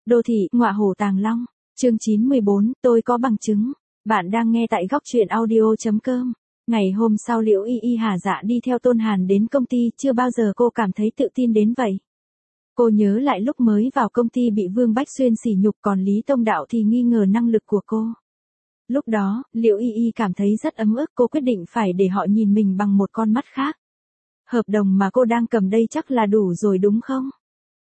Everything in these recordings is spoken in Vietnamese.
Đô thị, ngọa hổ tàng long. Chương 914, tôi có bằng chứng. Bạn đang nghe tại góc truyện audio.com. Ngày hôm sau Liễu Y Y hả dạ đi theo Tôn Hàn đến công ty, chưa bao giờ cô cảm thấy tự tin đến vậy. Cô nhớ lại lúc mới vào công ty bị Vương Bách Xuyên sỉ nhục, còn Lý Tông Đạo thì nghi ngờ năng lực của cô. Lúc đó, Liễu Y Y cảm thấy rất ấm ức, cô quyết định phải để họ nhìn mình bằng một con mắt khác. Hợp đồng mà cô đang cầm đây chắc là đủ rồi đúng không?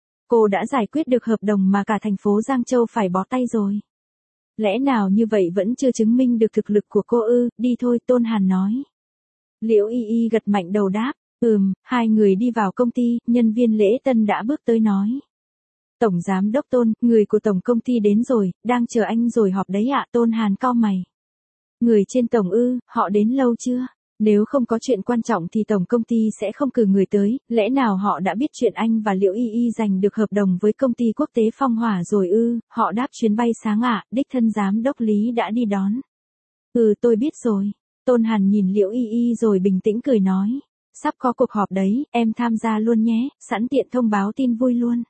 Cô đã giải quyết được hợp đồng mà cả thành phố Giang Châu phải bó tay rồi. Lẽ nào như vậy vẫn chưa chứng minh được thực lực của cô ư? Đi thôi, Tôn Hàn nói. Liễu Y Y gật mạnh đầu đáp. Hai người đi vào công ty, nhân viên lễ tân đã bước tới nói. Tổng giám đốc Tôn, người của tổng công ty đến rồi, đang chờ anh rồi họp đấy ạ. Tôn Hàn cau mày. Người trên tổng ư, họ đến lâu chưa? Nếu không có chuyện quan trọng thì tổng công ty sẽ không cử người tới, lẽ nào họ đã biết chuyện anh và Liễu Y Y giành được hợp đồng với công ty quốc tế Phong Hỏa rồi ư? Họ đáp chuyến bay sáng ạ, đích thân giám đốc Lý đã đi đón. Tôi biết rồi. Tôn Hàn nhìn Liễu Y Y rồi bình tĩnh cười nói. Sắp có cuộc họp đấy, em tham gia luôn nhé, sẵn tiện thông báo tin vui luôn.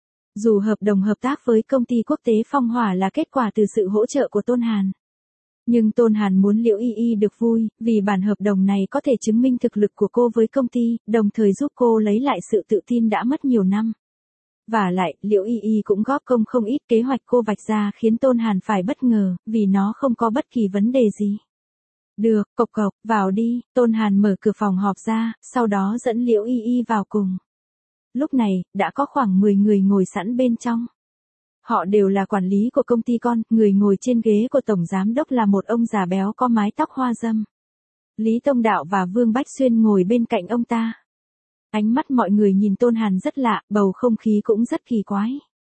Dù hợp đồng hợp tác với công ty quốc tế Phong Hỏa là kết quả từ sự hỗ trợ của Tôn Hàn. Nhưng Tôn Hàn muốn Liễu Y Y được vui, vì bản hợp đồng này có thể chứng minh thực lực của cô với công ty, đồng thời giúp cô lấy lại sự tự tin đã mất nhiều năm. Và lại, Liễu Y Y cũng góp công không ít, kế hoạch cô vạch ra khiến Tôn Hàn phải bất ngờ, vì nó không có bất kỳ vấn đề gì. Được, cộc cộc, vào đi. Tôn Hàn mở cửa phòng họp ra, sau đó dẫn Liễu Y Y vào cùng. Lúc này, đã có khoảng 10 người ngồi sẵn bên trong. Họ đều là quản lý của công ty con, người ngồi trên ghế của tổng giám đốc là một ông già béo có mái tóc hoa râm. Lý Tông Đạo và Vương Bách Xuyên ngồi bên cạnh ông ta. Ánh mắt mọi người nhìn Tôn Hàn rất lạ, bầu không khí cũng rất kỳ quái.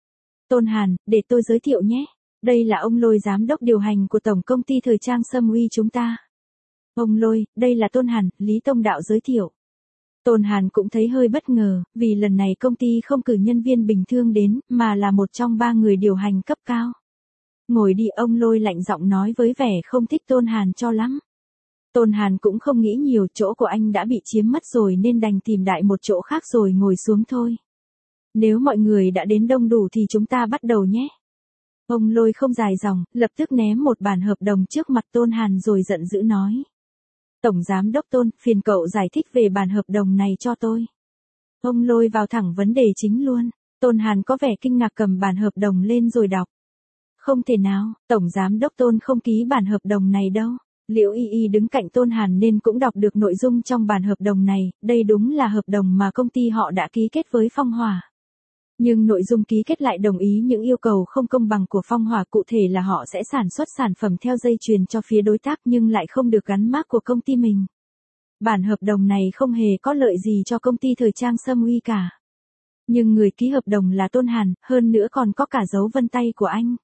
Tôn Hàn, để tôi giới thiệu nhé. Đây là ông Lôi, giám đốc điều hành của tổng công ty thời trang Sâm Uy chúng ta. Ông Lôi, đây là Tôn Hàn, Lý Tông Đạo giới thiệu. Tôn Hàn cũng thấy hơi bất ngờ, vì lần này công ty không cử nhân viên bình thường đến, mà là một trong 3 người điều hành cấp cao. Ngồi đi, ông Lôi lạnh giọng nói với vẻ không thích Tôn Hàn cho lắm. Tôn Hàn cũng không nghĩ nhiều, chỗ của anh đã bị chiếm mất rồi nên đành tìm đại một chỗ khác rồi ngồi xuống thôi. Nếu mọi người đã đến đông đủ thì chúng ta bắt đầu nhé. Ông Lôi không dài dòng, lập tức ném một bản hợp đồng trước mặt Tôn Hàn rồi giận dữ nói. Tổng giám đốc Tôn, phiền cậu giải thích về bản hợp đồng này cho tôi. Ông Lôi vào thẳng vấn đề chính luôn. Tôn Hàn có vẻ kinh ngạc cầm bản hợp đồng lên rồi đọc. Không thể nào, tổng giám đốc Tôn không ký bản hợp đồng này đâu. Liễu Y Y đứng cạnh Tôn Hàn nên cũng đọc được nội dung trong bản hợp đồng này, đây đúng là hợp đồng mà công ty họ đã ký kết với Phong Hỏa. Nhưng nội dung ký kết lại đồng ý những yêu cầu không công bằng của Phong Hỏa, cụ thể là họ sẽ sản xuất sản phẩm theo dây chuyền cho phía đối tác nhưng lại không được gắn mác của công ty mình. Bản hợp đồng này không hề có lợi gì cho công ty thời trang Sâm Uy cả. Nhưng người ký hợp đồng là Tôn Hàn, hơn nữa còn có cả dấu vân tay của anh.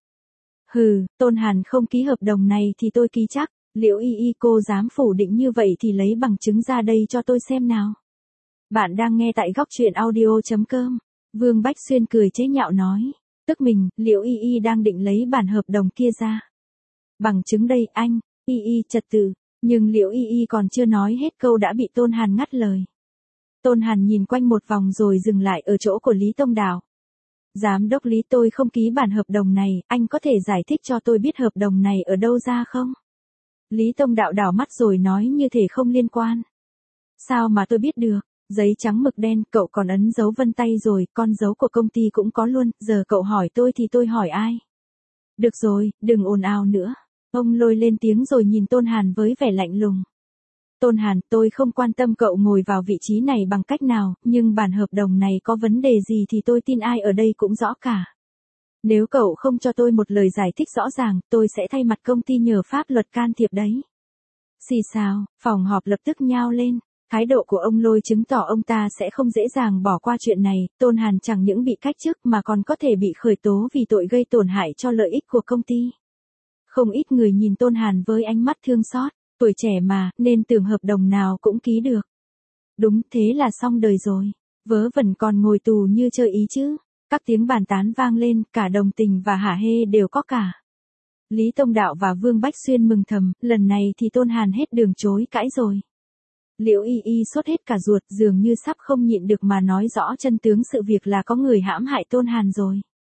Tôn Hàn không ký hợp đồng này thì tôi ký chắc. Liễu Y Y, cô dám phủ định như vậy thì lấy bằng chứng ra đây cho tôi xem nào. Bạn đang nghe tại góc truyện audio.com. Vương Bách Xuyên cười chế nhạo nói. Tức mình, Liễu Y Y đang định lấy bản hợp đồng kia ra. Bằng chứng đây anh. Y Y trật tự. Nhưng Liễu Y Y còn chưa nói hết câu đã bị Tôn Hàn ngắt lời. Tôn Hàn nhìn quanh một vòng rồi dừng lại ở chỗ của Lý Tông Đạo. Giám đốc Lý, tôi không ký bản hợp đồng này, anh có thể giải thích cho tôi biết hợp đồng này ở đâu ra không? Lý Tông Đạo đảo mắt rồi nói như thể không liên quan. Sao mà tôi biết được? Giấy trắng mực đen, cậu còn ấn dấu vân tay rồi, con dấu của công ty cũng có luôn, giờ cậu hỏi tôi thì tôi hỏi ai? Được rồi, đừng ồn ào nữa. Ông Lôi lên tiếng rồi nhìn Tôn Hàn với vẻ lạnh lùng. Tôn Hàn, tôi không quan tâm cậu ngồi vào vị trí này bằng cách nào, nhưng bản hợp đồng này có vấn đề gì thì tôi tin ai ở đây cũng rõ cả. Nếu cậu không cho tôi một lời giải thích rõ ràng, tôi sẽ thay mặt công ty nhờ pháp luật can thiệp đấy. Xì xào, phòng họp lập tức nhao lên. Thái độ của ông Lôi chứng tỏ ông ta sẽ không dễ dàng bỏ qua chuyện này. Tôn Hàn chẳng những bị cách chức mà còn có thể bị khởi tố vì tội gây tổn hại cho lợi ích của công ty. Không ít người nhìn Tôn Hàn với ánh mắt thương xót. Tuổi trẻ mà, nên tưởng hợp đồng nào cũng ký được. Đúng thế là xong đời rồi. Vớ vẩn còn ngồi tù như chơi ý chứ. Các tiếng bàn tán vang lên, cả đồng tình và hả hê đều có cả. Lý Tông Đạo và Vương Bách Xuyên mừng thầm, lần này thì Tôn Hàn hết đường chối cãi rồi. Liễu Y Y sốt hết cả ruột, dường như sắp không nhịn được mà nói rõ chân tướng sự việc là có người hãm hại Tôn Hàn rồi.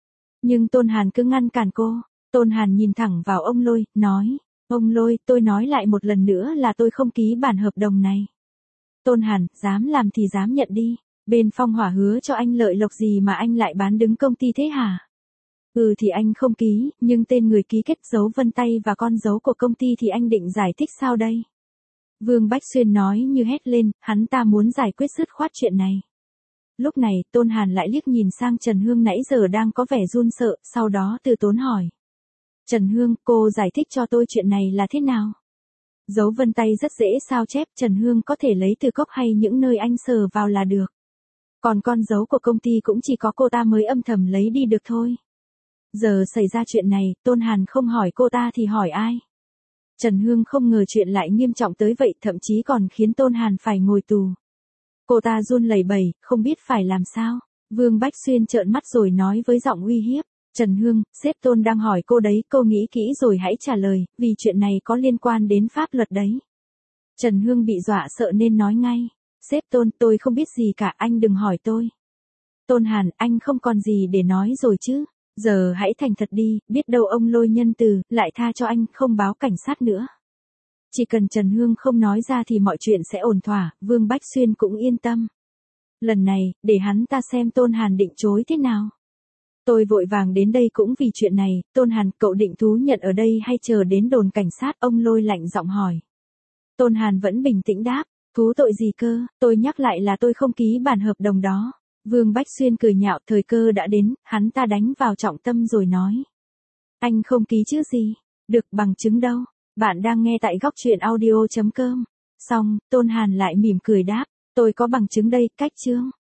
Nhưng Tôn Hàn cứ ngăn cản cô. Tôn Hàn nhìn thẳng vào ông Lôi, nói, ông Lôi, tôi nói lại một lần nữa là tôi không ký bản hợp đồng này. Tôn Hàn, dám làm thì dám nhận đi. Bên Phong Hỏa hứa cho anh lợi lộc gì mà anh lại bán đứng công ty thế hả? Thì anh không ký, nhưng tên người ký kết dấu vân tay và con dấu của công ty thì anh định giải thích sao đây? Vương Bách Xuyên nói như hét lên, hắn ta muốn giải quyết dứt khoát chuyện này. Lúc này, Tôn Hàn lại liếc nhìn sang Trần Hương nãy giờ đang có vẻ run sợ, sau đó từ tốn hỏi. Trần Hương, cô giải thích cho tôi chuyện này là thế nào? Dấu vân tay rất dễ sao chép, Trần Hương có thể lấy từ cốc hay những nơi anh sờ vào là được. Còn con dấu của công ty cũng chỉ có cô ta mới âm thầm lấy đi được thôi. Giờ xảy ra chuyện này, Tôn Hàn không hỏi cô ta thì hỏi ai? Trần Hương không ngờ chuyện lại nghiêm trọng tới vậy, thậm chí còn khiến Tôn Hàn phải ngồi tù. Cô ta run lẩy bẩy, không biết phải làm sao. Vương Bách Xuyên trợn mắt rồi nói với giọng uy hiếp. Trần Hương, sếp Tôn đang hỏi cô đấy, cô nghĩ kỹ rồi hãy trả lời, vì chuyện này có liên quan đến pháp luật đấy. Trần Hương bị dọa sợ nên nói ngay. Sếp Tôn, tôi không biết gì cả, anh đừng hỏi tôi. Tôn Hàn, anh không còn gì để nói rồi chứ. Giờ hãy thành thật đi, biết đâu ông Lôi nhân từ, lại tha cho anh, không báo cảnh sát nữa. Chỉ cần Trần Hương không nói ra thì mọi chuyện sẽ ổn thỏa, Vương Bách Xuyên cũng yên tâm. Lần này, để hắn ta xem Tôn Hàn định chối thế nào. Tôi vội vàng đến đây cũng vì chuyện này, Tôn Hàn, cậu định thú nhận ở đây hay chờ đến đồn cảnh sát, ông Lôi lạnh giọng hỏi. Tôn Hàn vẫn bình tĩnh đáp, thú tội gì cơ, tôi nhắc lại là tôi không ký bản hợp đồng đó. Vương Bách Xuyên cười nhạo, thời cơ đã đến, hắn ta đánh vào trọng tâm rồi nói. Anh không ký chứ gì, được, bằng chứng đâu, bạn đang nghe tại góc truyện audio.com. Xong, Tôn Hàn lại mỉm cười đáp, tôi có bằng chứng đây, cách chương.